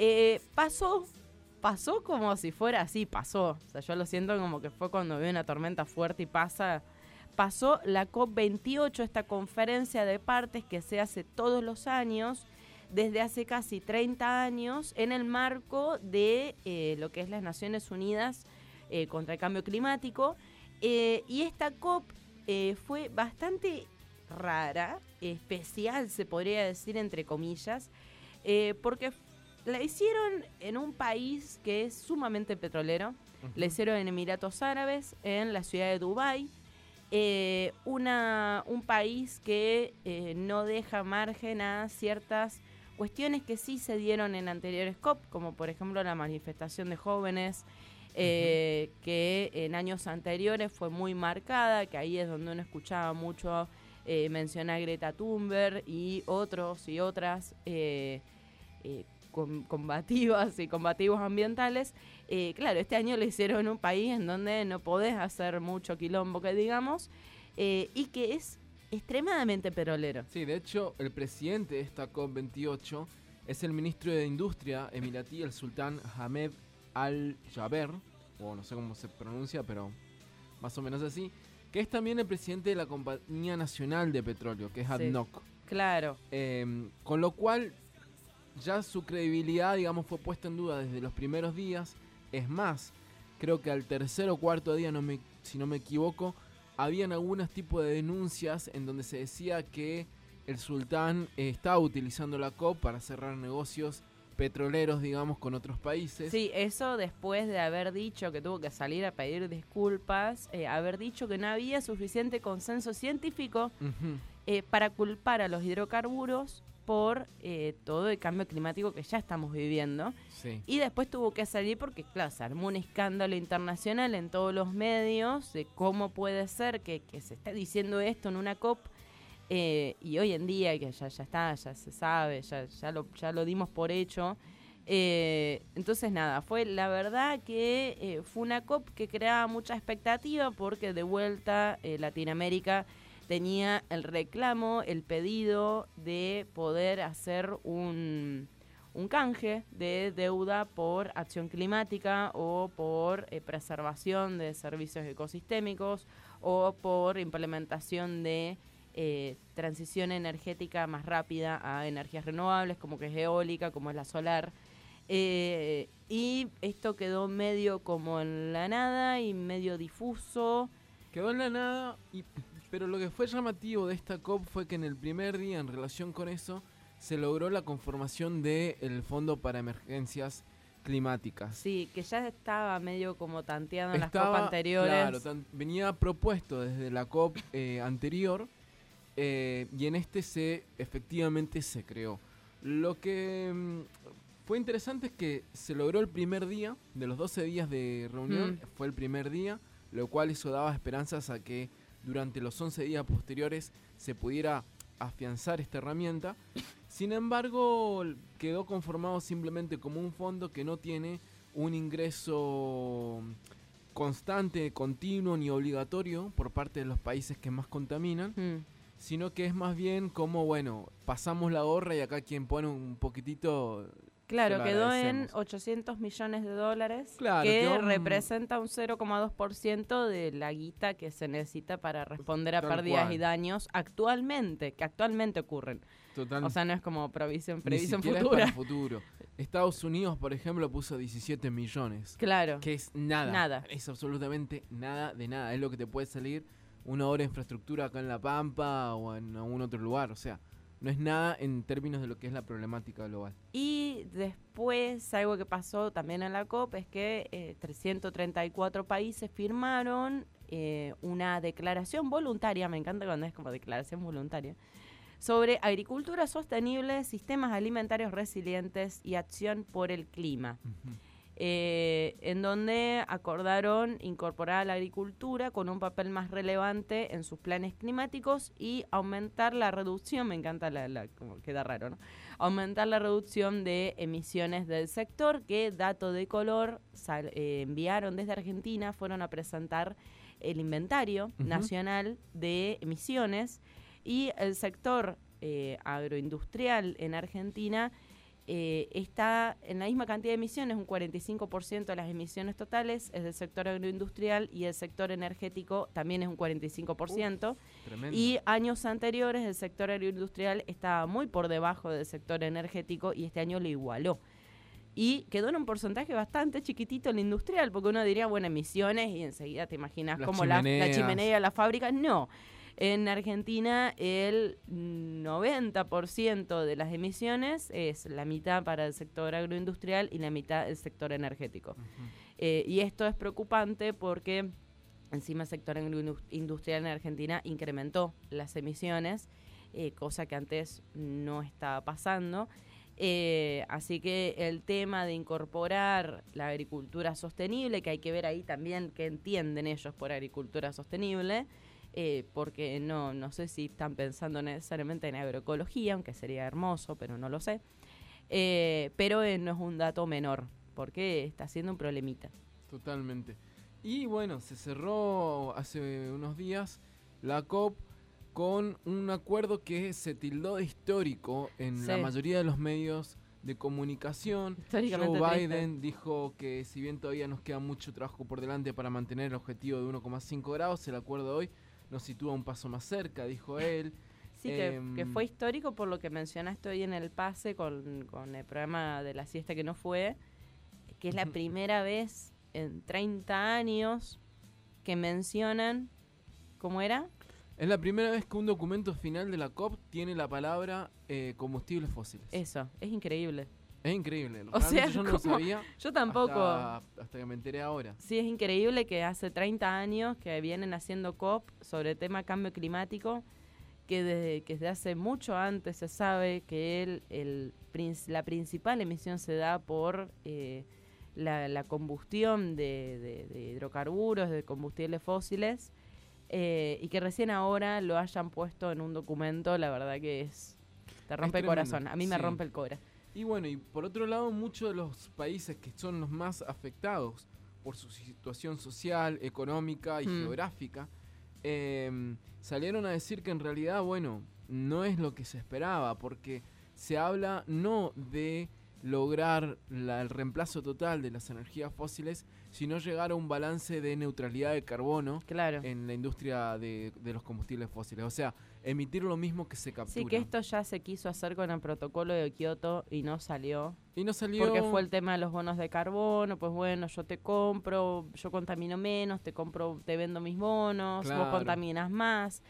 S2: pasó como si fuera así, pasó. O sea, yo lo siento como que fue cuando veo una tormenta fuerte y pasó la COP28, esta conferencia de partes que se hace todos los años, desde hace casi 30 años, en el marco de lo que es las Naciones Unidas contra el Cambio Climático. Y esta COP fue bastante rara, especial, se podría decir, entre comillas, porque la hicieron en un país que es sumamente petrolero. La hicieron en Emiratos Árabes, en la ciudad de Dubái. Un país que no deja margen a ciertas cuestiones que sí se dieron en anteriores COP, como por ejemplo la manifestación de jóvenes, que en años anteriores fue muy marcada, que ahí es donde uno escuchaba mucho mencionar a Greta Thunberg y otros y otras combativas y combativos ambientales. Claro, este año lo hicieron en un país en donde no podés hacer mucho quilombo, que digamos, y que es extremadamente petrolero.
S3: Sí, de hecho, el presidente de esta COP28 es el ministro de Industria emiratí, el sultán Hamed Al-Jaber, o no sé cómo se pronuncia, pero más o menos así, que es también el presidente de la Compañía Nacional de Petróleo, que es ADNOC.
S2: Claro.
S3: Con lo cual, ya su credibilidad, digamos, fue puesta en duda desde los primeros días. Es más, creo que al tercer o cuarto día, si no me equivoco, habían algunos tipos de denuncias en donde se decía que el sultán estaba utilizando la COP para cerrar negocios petroleros, digamos, con otros países.
S2: Sí, eso después de haber dicho que tuvo que salir a pedir disculpas, haber dicho que no había suficiente consenso científico para culpar a los hidrocarburos por todo el cambio climático que ya estamos viviendo.
S3: Sí.
S2: Y después tuvo que salir porque, claro, se armó un escándalo internacional en todos los medios de cómo puede ser que se esté diciendo esto en una COP. Y hoy en día, que ya está, ya se sabe, ya lo dimos por hecho. Entonces, nada, fue la verdad que fue una COP que creaba mucha expectativa porque de vuelta Latinoamérica tenía el reclamo, el pedido de poder hacer un canje de deuda por acción climática o por preservación de servicios ecosistémicos o por implementación de transición energética más rápida a energías renovables, como que es eólica, como es la solar. Y esto quedó medio como en la nada y medio difuso.
S3: Quedó en la nada, pero lo que fue llamativo de esta COP fue que en el primer día, en relación con eso, se logró la conformación del Fondo para Emergencias Climáticas.
S2: Sí, que ya estaba medio como tanteado en las COP anteriores.
S3: Claro, venía propuesto desde la COP anterior. Y en este efectivamente se creó. Lo que fue interesante es que se logró el primer día, de los 12 días de reunión, fue el primer día, lo cual eso daba esperanzas a que durante los 11 días posteriores se pudiera afianzar esta herramienta. Sin embargo, quedó conformado simplemente como un fondo que no tiene un ingreso constante, continuo ni obligatorio por parte de los países que más contaminan. Sino que es más bien como, bueno, pasamos la gorra y acá quien pone un poquitito...
S2: Claro, quedó en $800 millones, claro, que representa un 0,2% de la guita que se necesita para responder a pérdidas y daños que actualmente ocurren.
S3: Total.
S2: O sea, no es como previsión
S3: futura. Es para el futuro. Estados Unidos, por ejemplo, puso 17 millones.
S2: Claro.
S3: Que es nada. Es absolutamente nada de nada. Es lo que te puede salir una hora de infraestructura acá en La Pampa o en algún otro lugar. O sea, no es nada en términos de lo que es la problemática global.
S2: Y después, algo que pasó también en la COP es que 334 países firmaron una declaración voluntaria, me encanta cuando es como declaración voluntaria, sobre agricultura sostenible, sistemas alimentarios resilientes y acción por el clima. En donde acordaron incorporar a la agricultura con un papel más relevante en sus planes climáticos y aumentar la reducción, me encanta como queda raro, ¿no? Aumentar la reducción de emisiones del sector, que, dato de color, enviaron desde Argentina, fueron a presentar el inventario nacional de emisiones, y el sector agroindustrial en Argentina está en la misma cantidad de emisiones, un 45% de las emisiones totales es del sector agroindustrial, y el sector energético también es un 45%. Y años anteriores el sector agroindustrial estaba muy por debajo del sector energético, y este año lo igualó. Y quedó en un porcentaje bastante chiquitito el industrial, porque uno diría, bueno, emisiones, y enseguida te imaginas como la chimenea de la fábrica. No. En Argentina el 90% de las emisiones es la mitad para el sector agroindustrial y la mitad del sector energético. Y esto es preocupante porque encima el sector agroindustrial en Argentina incrementó las emisiones, cosa que antes no estaba pasando. Así que el tema de incorporar la agricultura sostenible, que hay que ver ahí también qué entienden ellos por agricultura sostenible, porque no sé si están pensando necesariamente en agroecología, aunque sería hermoso, pero no lo sé. Pero no es un dato menor, porque está siendo un problemita.
S3: Totalmente. Y bueno, se cerró hace unos días la COP con un acuerdo que se tildó de histórico en la mayoría de los medios de comunicación. Joe Biden dijo que si bien todavía nos queda mucho trabajo por delante para mantener el objetivo de 1,5 grados, el acuerdo de hoy nos sitúa un paso más cerca, dijo él.
S2: Sí, que fue histórico por lo que mencionaste hoy en el pase con el programa de la siesta que no fue, que es la primera vez en 30 años que mencionan, ¿cómo era?
S3: Es la primera vez que un documento final de la COP tiene la palabra combustibles fósiles.
S2: Eso, es increíble.
S3: Es increíble.
S2: O sea,
S3: yo no lo sabía.
S2: Yo tampoco.
S3: Hasta que me enteré ahora.
S2: Sí, es increíble que hace 30 años que vienen haciendo COP sobre el tema cambio climático, que desde hace mucho antes se sabe que la principal emisión se da por la combustión de hidrocarburos, de combustibles fósiles, y que recién ahora lo hayan puesto en un documento, la verdad que te rompe el corazón. A mí me rompe el cora.
S3: Y bueno, y por otro lado, muchos de los países que son los más afectados por su situación social, económica y geográfica, salieron a decir que en realidad, bueno, no es lo que se esperaba, porque se habla no de lograr el reemplazo total de las energías fósiles, sino llegar a un balance de neutralidad de carbono en la industria de los combustibles fósiles. O sea, emitir lo mismo que se captura.
S2: Sí, que esto ya se quiso hacer con el protocolo de Kioto y no salió.
S3: Porque
S2: fue el tema de los bonos de carbono. Pues bueno, yo te compro, yo contamino menos, te vendo mis bonos, vos contaminas más.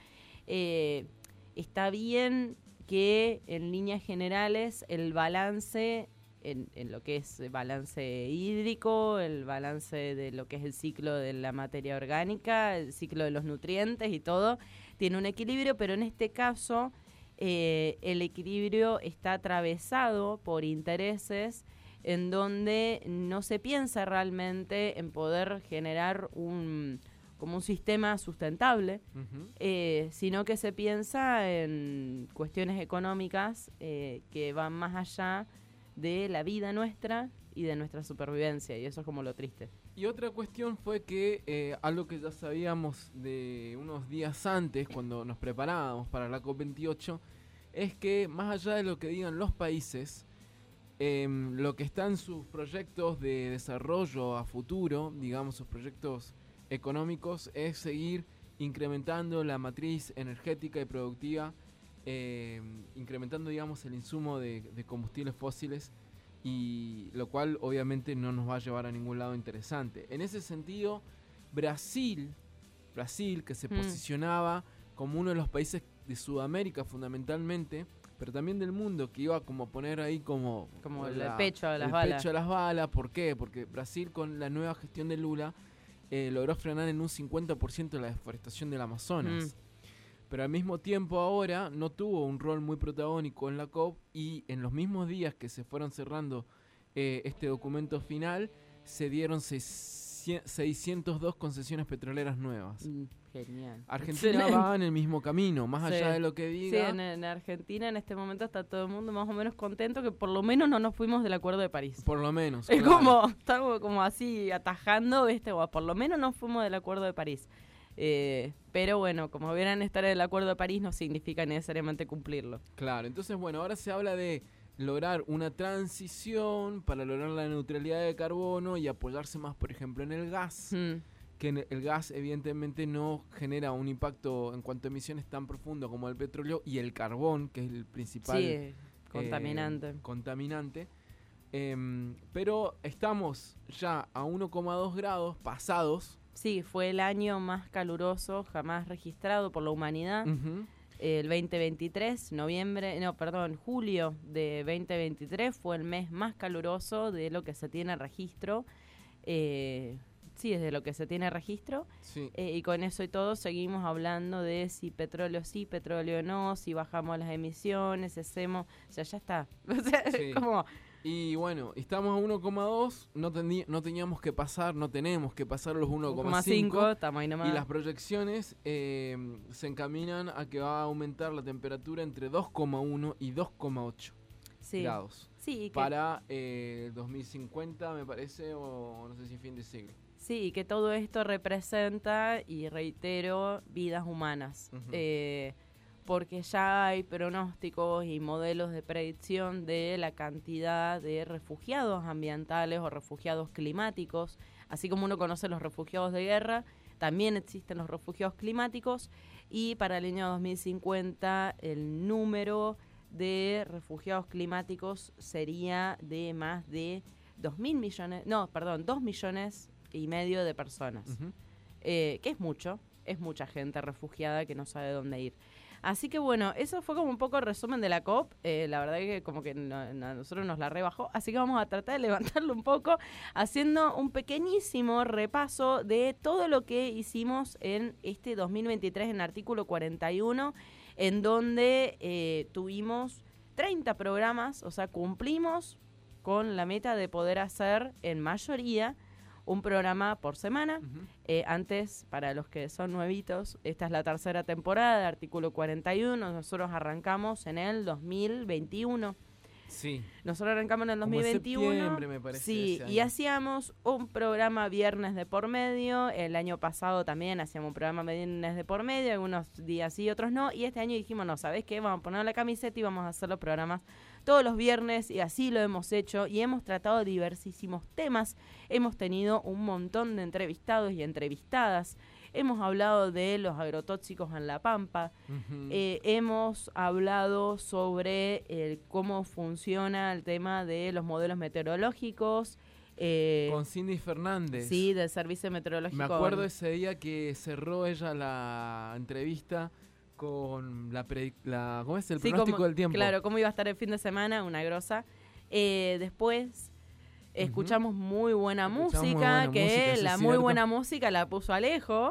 S2: Está bien que en líneas generales el balance, en lo que es el balance hídrico, el balance de lo que es el ciclo de la materia orgánica, el ciclo de los nutrientes y todo, tiene un equilibrio, pero en este caso el equilibrio está atravesado por intereses en donde no se piensa realmente en poder generar como un sistema sustentable, sino que se piensa en cuestiones económicas que van más allá de la vida nuestra y de nuestra supervivencia, y eso es como lo triste.
S3: Y otra cuestión fue que algo que ya sabíamos de unos días antes, cuando nos preparábamos para la COP28, es que más allá de lo que digan los países, lo que está en sus proyectos de desarrollo a futuro, digamos sus proyectos económicos, es seguir incrementando la matriz energética y productiva, incrementando, digamos, el insumo de combustibles fósiles, y lo cual obviamente no nos va a llevar a ningún lado interesante. En ese sentido, Brasil, que se posicionaba como uno de los países de Sudamérica fundamentalmente, pero también del mundo, que iba como a poner ahí como
S2: el pecho a las balas.
S3: Pecho a las balas. ¿Por qué? Porque Brasil, con la nueva gestión de Lula, logró frenar en un 50% la deforestación del Amazonas. Pero al mismo tiempo ahora no tuvo un rol muy protagónico en la COP, y en los mismos días que se fueron cerrando este documento final, se dieron 602 concesiones petroleras nuevas.
S2: Genial.
S3: Argentina va en el mismo camino, más allá de lo que diga.
S2: Sí, en Argentina en este momento está todo el mundo más o menos contento que por lo menos no nos fuimos del Acuerdo de París.
S3: Por lo menos.
S2: Es
S3: claro.
S2: como, estamos como así atajando, por lo menos no fuimos del Acuerdo de París. Pero bueno, como verán, estar en el Acuerdo de París no significa necesariamente cumplirlo.
S3: Claro, entonces bueno, ahora se habla de lograr una transición para lograr la neutralidad de carbono y apoyarse más, por ejemplo, en el gas. Que el gas evidentemente no genera un impacto en cuanto a emisiones tan profundo como el petróleo y el carbón, que es el principal contaminante. Pero estamos ya a 1,2 grados pasados.
S2: Sí, fue el año más caluroso jamás registrado por la humanidad. El 2023, julio de 2023 fue el mes más caluroso de lo que se tiene registro. Desde lo que se tiene registro.
S3: Sí.
S2: Y con eso y todo seguimos hablando de si petróleo sí, petróleo no, si bajamos las emisiones, hacemos... O sea, ya está. O sea,
S3: Sí.
S2: como...
S3: Y bueno, estamos a 1,2, no teníamos que pasar, no tenemos que pasar los 1,5.
S2: Estamos ahí nomás.
S3: Y las proyecciones se encaminan a que va a aumentar la temperatura entre 2,1 y 2,8 grados.
S2: Sí,
S3: para 2050, me parece, o no sé si fin de siglo.
S2: Sí, que todo esto representa, y reitero, vidas humanas. Porque ya hay pronósticos y modelos de predicción de la cantidad de refugiados ambientales o refugiados climáticos. Así como uno conoce los refugiados de guerra, también existen los refugiados climáticos, y para el año 2050 el número de refugiados climáticos sería de más de 2 millones y medio de personas. Que es mucho, es mucha gente refugiada que no sabe dónde ir. Así que bueno, eso fue como un poco el resumen de la COP. La verdad que como que a nosotros nos la rebajó, así que vamos a tratar de levantarlo un poco haciendo un pequeñísimo repaso de todo lo que hicimos en este 2023 en Artículo 41, en donde tuvimos 30 programas, o sea, cumplimos con la meta de poder hacer en mayoría un programa por semana. Antes, para los que son nuevitos, esta es la tercera temporada de Artículo 41. Nosotros arrancamos en el 2021.
S3: Sí.
S2: Nosotros arrancamos en el 2021.
S3: Como septiembre, me parece.
S2: Sí, y hacíamos un programa viernes de por medio. El año pasado también hacíamos un programa viernes de por medio, algunos días sí, otros no. Y este año dijimos, no, ¿sabés qué? Vamos a poner la camiseta y vamos a hacer los programas todos los viernes, y así lo hemos hecho, y hemos tratado diversísimos temas. Hemos tenido un montón de entrevistados y entrevistadas. Hemos hablado de los agrotóxicos en La Pampa. Hemos hablado sobre cómo funciona el tema de los modelos meteorológicos.
S3: Con Cindy Fernández.
S2: Sí, del Servicio Meteorológico.
S3: Me acuerdo ese día que cerró ella la entrevista con ¿cómo es? El pronóstico del tiempo.
S2: Claro, cómo iba a estar el fin de semana, una grosa. Después escuchamos muy buena música, muy buena música la puso Alejo.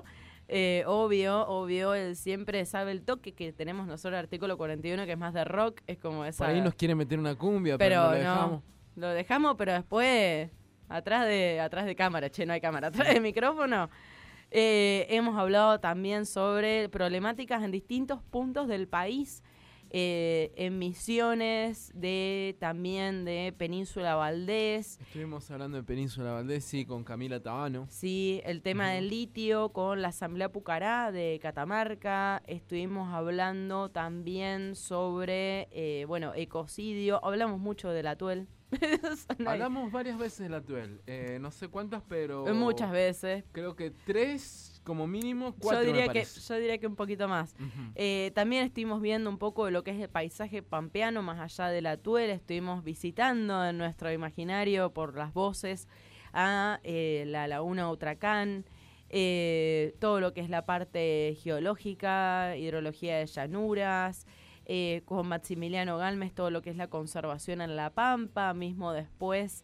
S2: Obvio, él siempre sabe el toque que tenemos nosotros, Artículo 41, que es más de rock, es como esa...
S3: Por ahí nos quiere meter una cumbia, pero no lo dejamos.
S2: Lo dejamos, pero después, atrás de cámara, no hay cámara, atrás de micrófono. Hemos hablado también sobre problemáticas en distintos puntos del país, en Misiones, también de Península Valdés.
S3: Estuvimos hablando de Península Valdés, sí, con Camila Tabano.
S2: Sí, el tema del litio con la Asamblea Pucará de Catamarca. Estuvimos hablando también sobre, ecocidio. Hablamos mucho del Atuel.
S3: Hablamos varias veces del Atuel, no sé cuántas, pero...
S2: Muchas veces.
S3: Creo que 3 como mínimo, 4
S2: yo diría que un poquito más. También estuvimos viendo un poco de lo que es el paisaje pampeano más allá del Atuel. Estuvimos visitando en nuestro imaginario por las voces a la laguna Utracán, todo lo que es la parte geológica, hidrología de llanuras, con Maximiliano Galmes, todo lo que es la conservación en La Pampa, mismo después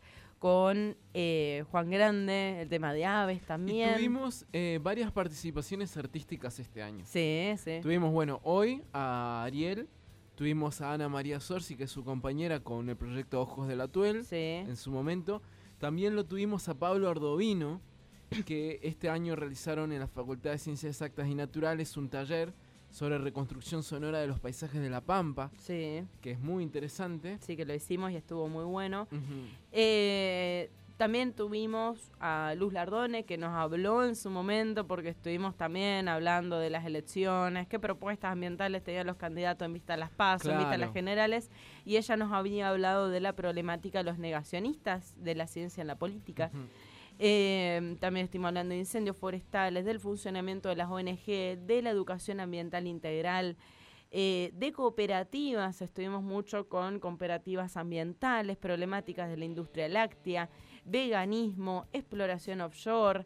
S2: con Juan Grande, el tema de aves también.
S3: Y tuvimos varias participaciones artísticas este año.
S2: Sí, sí.
S3: Tuvimos, bueno, hoy a Ariel, tuvimos a Ana María Sorsi, que es su compañera con el proyecto Ojos de la Tuel,
S2: Sí.
S3: en su momento. También lo tuvimos a Pablo Ardovino, que este año realizaron en la Facultad de Ciencias Exactas y Naturales un taller sobre reconstrucción sonora de los paisajes de La Pampa,
S2: Sí,
S3: que es muy interesante.
S2: sí que lo hicimos y estuvo muy bueno.
S3: Ujú.
S2: También tuvimos a Luz Lardone, que nos habló en su momento, porque estuvimos también hablando de las elecciones, qué propuestas ambientales tenían los candidatos en vista a las PASO, en vista a las
S3: Claro.
S2: generales, y ella nos había hablado de la problemática de los negacionistas de la ciencia en la política.
S3: Ujú.
S2: También estuvimos hablando de incendios forestales, del funcionamiento de las ONG, de la educación ambiental integral, de cooperativas. Estuvimos mucho con cooperativas ambientales, problemáticas de la industria láctea, veganismo, exploración offshore.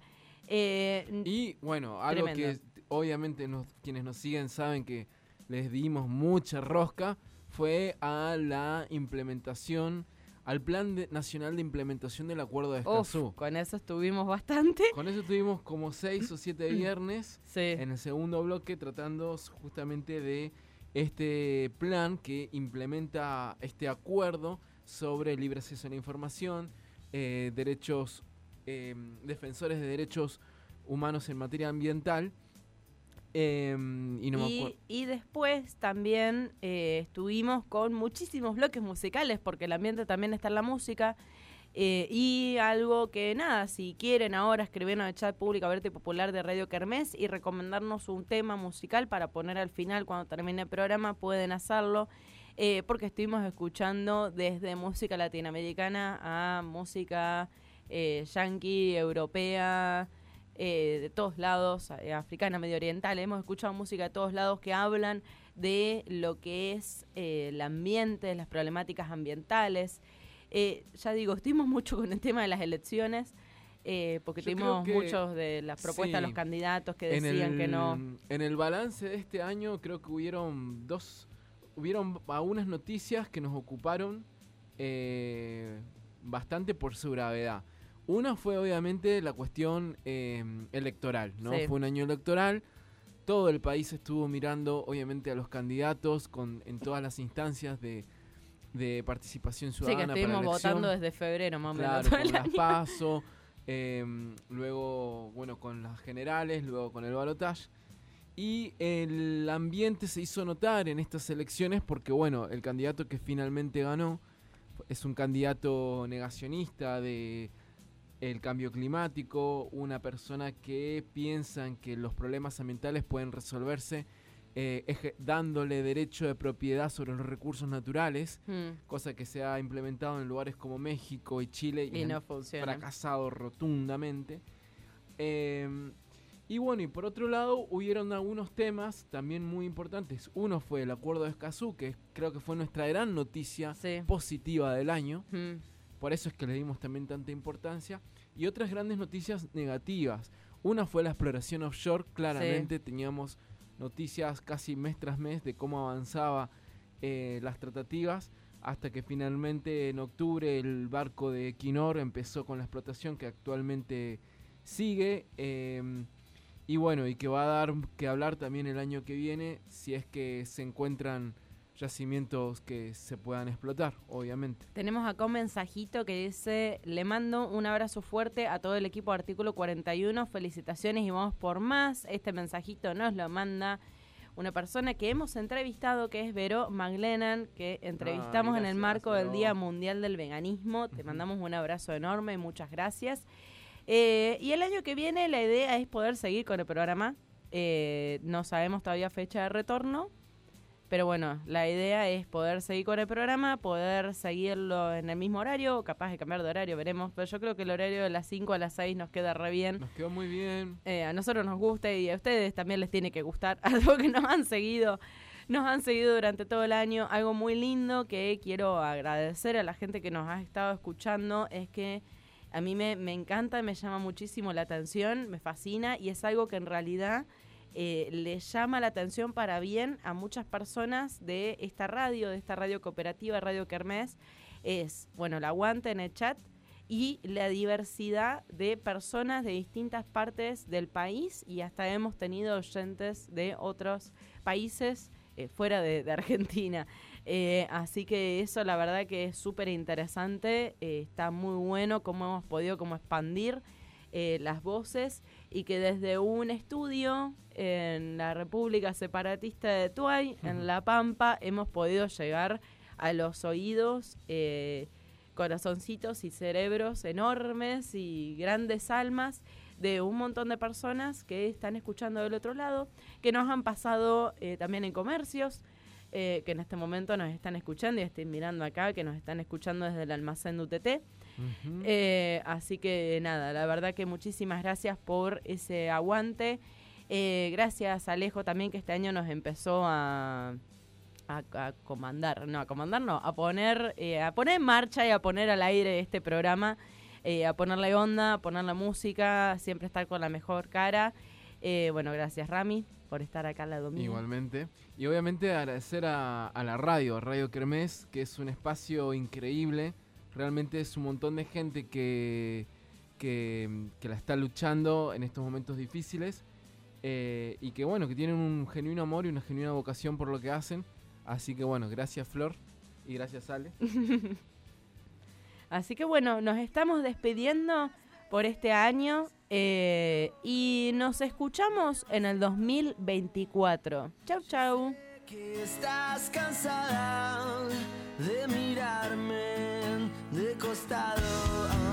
S3: Y bueno, algo
S2: Tremendo.
S3: que obviamente quienes nos siguen saben que les dimos mucha rosca, fue a la implementación, al Plan Nacional de Implementación del Acuerdo de Escazú.
S2: Con eso estuvimos bastante.
S3: Con eso tuvimos como 6 o 7 viernes
S2: Sí.
S3: en el segundo bloque tratando justamente de este plan que implementa este acuerdo sobre libre acceso a la información, derechos, defensores de derechos humanos en materia ambiental. Y no me acuerdo.
S2: Y después también estuvimos con muchísimos bloques musicales, porque el ambiente también está en la música. Y algo que nada, si quieren ahora escribirnos en el chat público Abierto y Popular de Radio Kermés y recomendarnos un tema musical para poner al final cuando termine el programa, pueden hacerlo. Porque estuvimos escuchando desde música latinoamericana a música yankee, europea, de todos lados, africana, medio oriental. Hemos escuchado música de todos lados que hablan de lo que es el ambiente, las problemáticas ambientales. Ya digo, estuvimos mucho con el tema de las elecciones, porque
S3: Yo
S2: tuvimos
S3: creo que
S2: muchos de las propuestas de
S3: sí.
S2: los candidatos que decían que no.
S3: En el balance de este año creo que hubieron algunas noticias que nos ocuparon bastante por su gravedad. Una fue obviamente la cuestión electoral, ¿no?
S2: Sí.
S3: Fue un año electoral, todo el país estuvo mirando obviamente a los candidatos en todas las instancias de participación
S2: Sí, que
S3: ciudadana para la
S2: estuvimos
S3: elección.
S2: votando desde febrero más o menos.
S3: Claro,
S2: todo el
S3: con las
S2: año.
S3: PASO, luego, bueno, con las generales, luego con el balotaje. Y el ambiente se hizo notar en estas elecciones porque, bueno, el candidato que finalmente ganó es un candidato negacionista de el cambio climático, una persona que piensa en que los problemas ambientales pueden resolverse dándole derecho de propiedad sobre los recursos naturales, cosa que se ha implementado en lugares como México y Chile
S2: Y
S3: han
S2: no funciona.
S3: fracasado rotundamente. Y bueno, y por otro lado hubieron algunos temas también muy importantes. Uno fue el Acuerdo de Escazú, que creo que fue nuestra gran noticia
S2: Sí.
S3: positiva del año.
S2: Mm.
S3: Por eso es que le dimos también tanta importancia. Y otras grandes noticias negativas. Una fue la exploración offshore. Claramente teníamos noticias casi mes tras mes de cómo avanzaba las tratativas, hasta que finalmente en octubre el barco de Equinor empezó con la explotación que actualmente sigue. Y bueno, y que va a dar que hablar también el año que viene si es que se encuentran yacimientos que se puedan explotar, obviamente.
S2: Tenemos acá un mensajito que dice: le mando un abrazo fuerte a todo el equipo de Artículo 41, felicitaciones y vamos por más. Este mensajito nos lo manda una persona que hemos entrevistado, que es Vero Maglenan, que entrevistamos en el
S3: gracias,
S2: marco del
S3: Vero.
S2: Día Mundial del Veganismo. Te mandamos un abrazo enorme y muchas gracias. Y el año que viene la idea es poder seguir con el programa. No sabemos todavía fecha de retorno, pero bueno, la idea es poder seguir con el programa, poder seguirlo en el mismo horario, capaz de cambiar de horario, veremos. Pero yo creo que el horario de las 5 a las 6 nos queda re bien.
S3: Nos quedó muy bien.
S2: A nosotros nos gusta y a ustedes también les tiene que gustar, algo que nos han seguido durante todo el año. Algo muy lindo que quiero agradecer a la gente que nos ha estado escuchando es que a mí me encanta, me llama muchísimo la atención, me fascina, y es algo que en realidad le llama la atención para bien a muchas personas de esta radio cooperativa, Radio Kermés. Es, bueno, el aguante en el chat y la diversidad de personas de distintas partes del país, y hasta hemos tenido oyentes de otros países fuera de Argentina. Así que eso la verdad que es súper interesante, está muy bueno cómo hemos podido como expandir las voces, y que desde un estudio en la República Separatista de Tuay, en La Pampa, hemos podido llegar a los oídos, corazoncitos y cerebros enormes y grandes almas de un montón de personas que están escuchando del otro lado, que nos han pasado también en comercios, que en este momento nos están escuchando, y estoy mirando acá que nos están escuchando desde el almacén de UTT. Así que nada, la verdad que muchísimas gracias por ese aguante. Gracias a Alejo también, que este año nos empezó a poner en marcha y a poner al aire este programa, a ponerle onda, a poner la música, siempre estar con la mejor cara. Bueno, gracias Rami por estar acá al lado mío.
S3: Igualmente. Y obviamente agradecer a la Radio Kermés, que es un espacio increíble. Realmente es un montón de gente que la está luchando en estos momentos difíciles, y que bueno, que tienen un genuino amor y una genuina vocación por lo que hacen. Así que bueno, gracias Flor y gracias Ale.
S2: Así que bueno, nos estamos despidiendo por este año, y nos escuchamos en el 2024. Chau, chau.
S11: Que estás cansada de mirarme de costado.